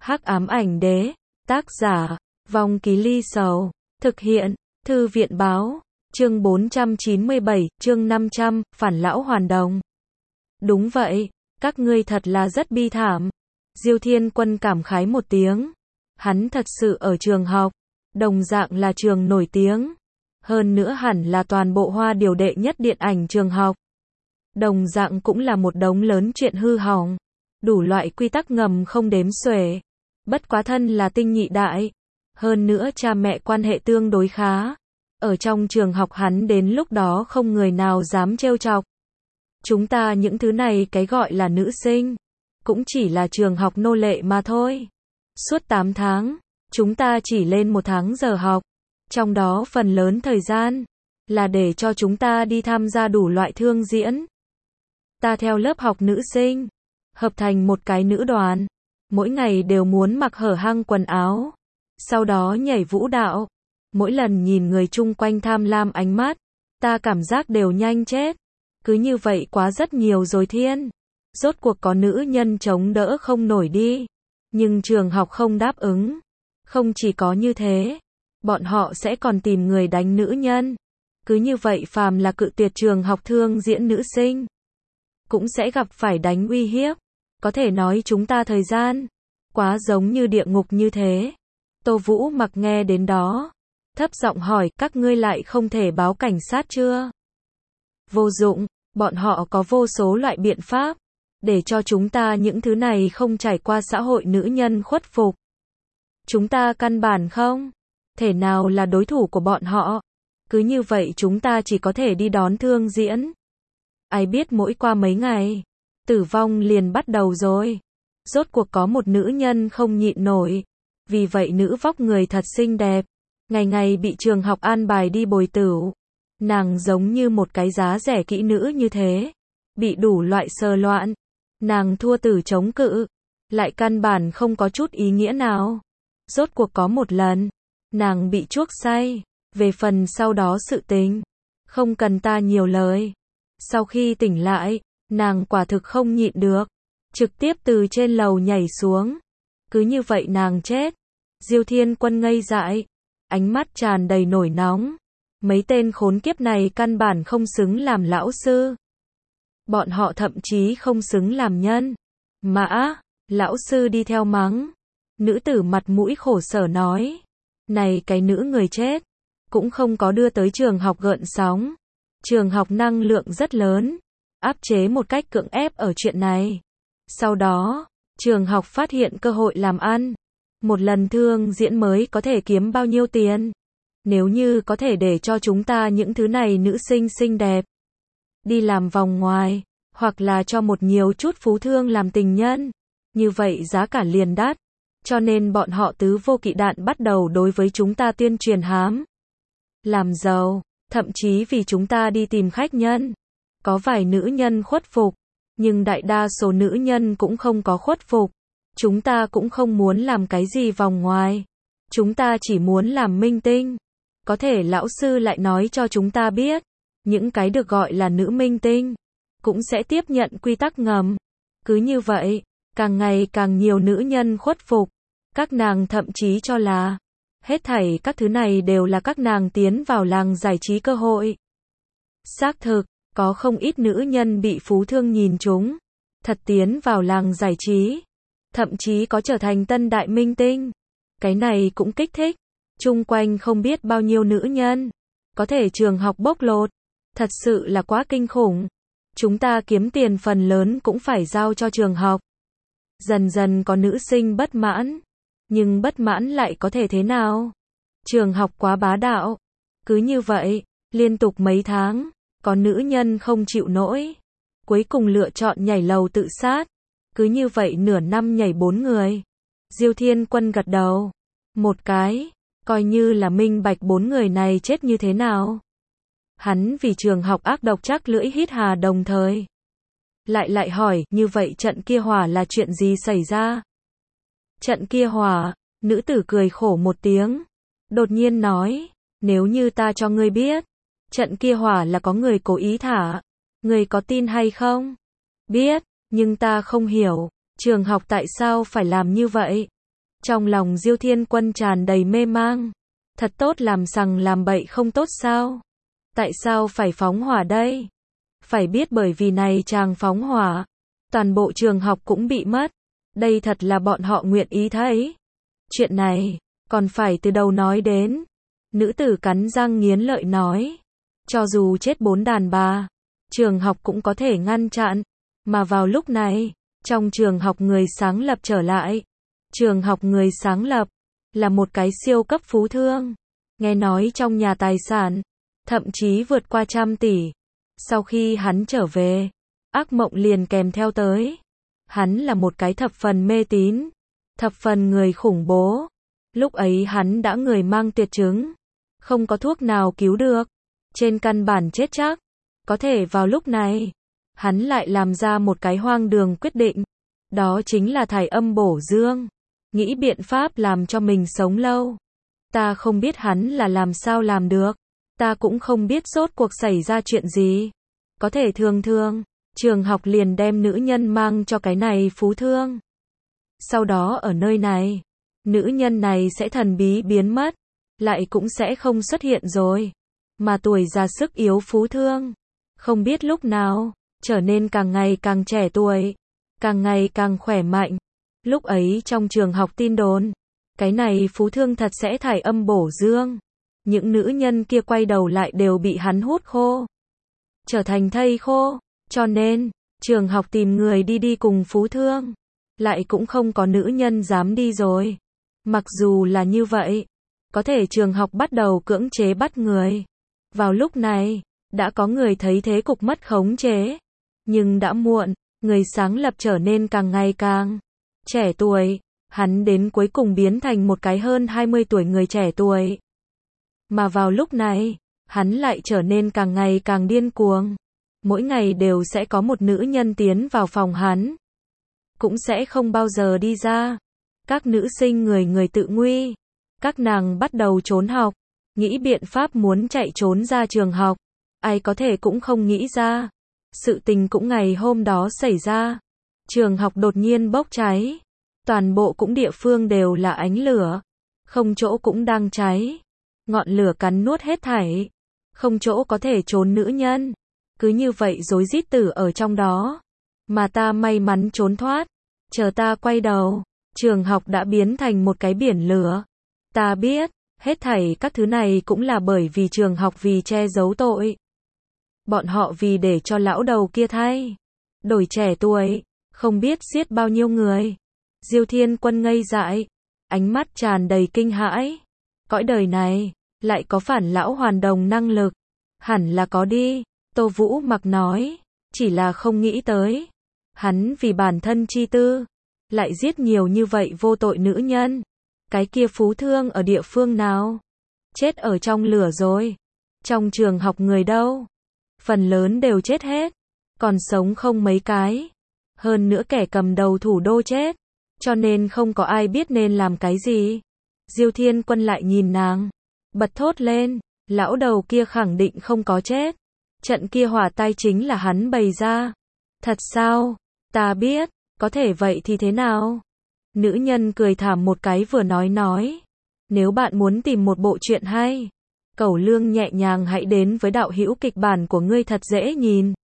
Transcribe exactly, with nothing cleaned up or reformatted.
Hắc ám ảnh đế, tác giả, Vong Ký Ly Sầu, thực hiện, Thư viện báo, chương bốn trăm chín mươi bảy, chương năm trăm, phản lão hoàn đồng. Đúng vậy, các ngươi thật là rất bi thảm. Diêu Thiên Quân cảm khái một tiếng. Hắn thật sự ở trường học, đồng dạng là trường nổi tiếng. Hơn nữa hẳn là toàn bộ Hoa Điều đệ nhất điện ảnh trường học. Đồng dạng cũng là một đống lớn chuyện hư hỏng. Đủ loại quy tắc ngầm không đếm xuể. Bất quá thân là tinh nhị đại. Hơn nữa cha mẹ quan hệ tương đối khá. Ở trong trường học hắn đến lúc đó không người nào dám trêu chọc. Chúng ta những thứ này cái gọi là nữ sinh. Cũng chỉ là trường học nô lệ mà thôi. Suốt tám tháng, chúng ta chỉ lên một tháng giờ học. Trong đó phần lớn thời gian là để cho chúng ta đi tham gia đủ loại thương diễn. Ta theo lớp học nữ sinh, hợp thành một cái nữ đoàn. Mỗi ngày đều muốn mặc hở hang quần áo. Sau đó nhảy vũ đạo. Mỗi lần nhìn người chung quanh tham lam ánh mắt, ta cảm giác đều nhanh chết. Cứ như vậy quá rất nhiều rồi Thiên. Rốt cuộc có nữ nhân chống đỡ không nổi đi. Nhưng trường học không đáp ứng. Không chỉ có như thế, bọn họ sẽ còn tìm người đánh nữ nhân. Cứ như vậy phàm là cự tuyệt trường học thương diễn nữ sinh, cũng sẽ gặp phải đánh uy hiếp. Có thể nói chúng ta thời gian quá giống như địa ngục như thế. Tô Vũ Mặc nghe đến đó, thấp giọng hỏi, các ngươi lại không thể báo cảnh sát chưa? Vô dụng, bọn họ có vô số loại biện pháp, để cho chúng ta những thứ này không trải qua xã hội nữ nhân khuất phục. Chúng ta căn bản không thể nào là đối thủ của bọn họ. Cứ như vậy chúng ta chỉ có thể đi đón thương diễn. Ai biết mỗi qua mấy ngày, tử vong liền bắt đầu rồi. Rốt cuộc có một nữ nhân không nhịn nổi. Vì vậy nữ vóc người thật xinh đẹp, ngày ngày bị trường học an bài đi bồi tửu. Nàng giống như một cái giá rẻ kỹ nữ như thế, bị đủ loại sờ loạn. Nàng thua tử chống cự, lại căn bản không có chút ý nghĩa nào. Rốt cuộc có một lần, nàng bị chuốc say. Về phần sau đó sự tình, không cần ta nhiều lời. Sau khi tỉnh lại, nàng quả thực không nhịn được, trực tiếp từ trên lầu nhảy xuống. Cứ như vậy nàng chết. Diêu Thiên Quân ngây dại, ánh mắt tràn đầy nổi nóng. Mấy tên khốn kiếp này căn bản không xứng làm lão sư. Bọn họ thậm chí không xứng làm nhân. Mã, lão sư đi theo mắng. Nữ tử mặt mũi khổ sở nói. Này cái nữ người chết, cũng không có đưa tới trường học gợn sóng. Trường học năng lượng rất lớn, áp chế một cách cưỡng ép ở chuyện này. Sau đó, trường học phát hiện cơ hội làm ăn. Một lần thương diễn mới có thể kiếm bao nhiêu tiền. Nếu như có thể để cho chúng ta những thứ này nữ sinh xinh đẹp đi làm vòng ngoài, hoặc là cho một nhiều chút phú thương làm tình nhân, như vậy giá cả liền đắt. Cho nên bọn họ tứ vô kỵ đạn bắt đầu đối với chúng ta tuyên truyền hám làm giàu, thậm chí vì chúng ta đi tìm khách nhân. Có vài nữ nhân khuất phục, nhưng đại đa số nữ nhân cũng không có khuất phục. Chúng ta cũng không muốn làm cái gì vòng ngoài. Chúng ta chỉ muốn làm minh tinh. Có thể lão sư lại nói cho chúng ta biết, những cái được gọi là nữ minh tinh cũng sẽ tiếp nhận quy tắc ngầm. Cứ như vậy, càng ngày càng nhiều nữ nhân khuất phục. Các nàng thậm chí cho là hết thảy các thứ này đều là các nàng tiến vào làng giải trí cơ hội. Xác thực, có không ít nữ nhân bị phú thương nhìn trúng, thật tiến vào làng giải trí, thậm chí có trở thành tân đại minh tinh. Cái này cũng kích thích. Chung quanh không biết bao nhiêu nữ nhân có thể trường học bóc lột. Thật sự là quá kinh khủng. Chúng ta kiếm tiền phần lớn cũng phải giao cho trường học. Dần dần có nữ sinh bất mãn. Nhưng bất mãn lại có thể thế nào? Trường học quá bá đạo. Cứ như vậy, liên tục mấy tháng, có nữ nhân không chịu nổi. Cuối cùng lựa chọn nhảy lầu tự sát. Cứ như vậy nửa năm nhảy bốn người. Diêu Thiên Quân gật đầu. Một cái, coi như là minh bạch bốn người này chết như thế nào. Hắn vì trường học ác độc chắc lưỡi hít hà đồng thời. Lại lại hỏi, như vậy trận kia hỏa là chuyện gì xảy ra? Trận kia hỏa, nữ tử cười khổ một tiếng. Đột nhiên nói, nếu như ta cho ngươi biết, trận kia hỏa là có người cố ý thả, ngươi có tin hay không? Biết, nhưng ta không hiểu, trường học tại sao phải làm như vậy? Trong lòng Diêu Thiên Quân tràn đầy mê mang. Thật tốt làm sằng làm bậy không tốt sao? Tại sao phải phóng hỏa đây? Phải biết bởi vì này chàng phóng hỏa, toàn bộ trường học cũng bị mất. Đây thật là bọn họ nguyện ý thấy. Chuyện này, còn phải từ đầu nói đến. Nữ tử cắn răng nghiến lợi nói. Cho dù chết bốn đàn bà, trường học cũng có thể ngăn chặn. Mà vào lúc này, trong trường học người sáng lập trở lại. Trường học người sáng lập, là một cái siêu cấp phú thương. Nghe nói trong nhà tài sản, thậm chí vượt qua trăm tỷ. Sau khi hắn trở về, ác mộng liền kèm theo tới. Hắn là một cái thập phần mê tín, thập phần người khủng bố. Lúc ấy hắn đã người mang tuyệt chứng, không có thuốc nào cứu được, trên căn bản chết chắc. Có thể vào lúc này, hắn lại làm ra một cái hoang đường quyết định. Đó chính là thải âm bổ dương, nghĩ biện pháp làm cho mình sống lâu. Ta không biết hắn là làm sao làm được, ta cũng không biết rốt cuộc xảy ra chuyện gì. Có thể thường thường, trường học liền đem nữ nhân mang cho cái này phú thương. Sau đó ở nơi này, nữ nhân này sẽ thần bí biến mất, lại cũng sẽ không xuất hiện rồi. Mà tuổi già sức yếu phú thương, không biết lúc nào, trở nên càng ngày càng trẻ tuổi, càng ngày càng khỏe mạnh. Lúc ấy trong trường học tin đồn, cái này phú thương thật sẽ thải âm bổ dương. Những nữ nhân kia quay đầu lại đều bị hắn hút khô, trở thành thây khô. Cho nên, trường học tìm người đi đi cùng phú thương, lại cũng không có nữ nhân dám đi rồi. Mặc dù là như vậy, có thể trường học bắt đầu cưỡng chế bắt người. Vào lúc này, đã có người thấy thế cục mất khống chế. Nhưng đã muộn, người sáng lập trở nên càng ngày càng trẻ tuổi. Hắn đến cuối cùng biến thành một cái hơn hai mươi tuổi người trẻ tuổi. Mà vào lúc này, hắn lại trở nên càng ngày càng điên cuồng. Mỗi ngày đều sẽ có một nữ nhân tiến vào phòng hắn, cũng sẽ không bao giờ đi ra. Các nữ sinh người người tự nguy. Các nàng bắt đầu trốn học, nghĩ biện pháp muốn chạy trốn ra trường học. Ai có thể cũng không nghĩ ra. Sự tình cũng ngày hôm đó xảy ra. Trường học đột nhiên bốc cháy. Toàn bộ cũng địa phương đều là ánh lửa. Không chỗ cũng đang cháy. Ngọn lửa cắn nuốt hết thảy. Không chỗ có thể trốn nữ nhân. Cứ như vậy rối rít tử ở trong đó. Mà ta may mắn trốn thoát. Chờ ta quay đầu, trường học đã biến thành một cái biển lửa. Ta biết, hết thảy các thứ này cũng là bởi vì trường học vì che giấu tội. Bọn họ vì để cho lão đầu kia thay đổi trẻ tuổi, không biết giết bao nhiêu người. Diêu Thiên Quân ngây dại, ánh mắt tràn đầy kinh hãi. Cõi đời này, lại có phản lão hoàn đồng năng lực. Hẳn là có đi, Tô Vũ Mặc nói, chỉ là không nghĩ tới. Hắn vì bản thân chi tư, lại giết nhiều như vậy vô tội nữ nhân. Cái kia phú thương ở địa phương nào? Chết ở trong lửa rồi. Trong trường học người đâu? Phần lớn đều chết hết. Còn sống không mấy cái. Hơn nữa kẻ cầm đầu thủ đô chết. Cho nên không có ai biết nên làm cái gì. Diêu Thiên Quân lại nhìn nàng, bật thốt lên, lão đầu kia khẳng định không có chết. Trận kia hỏa tai chính là hắn bày ra. Thật sao? Ta biết, có thể vậy thì thế nào? Nữ nhân cười thảm một cái vừa nói nói. Nếu bạn muốn tìm một bộ truyện hay, Cẩu Lương nhẹ nhàng hãy đến với đạo hữu kịch bản của ngươi thật dễ nhìn.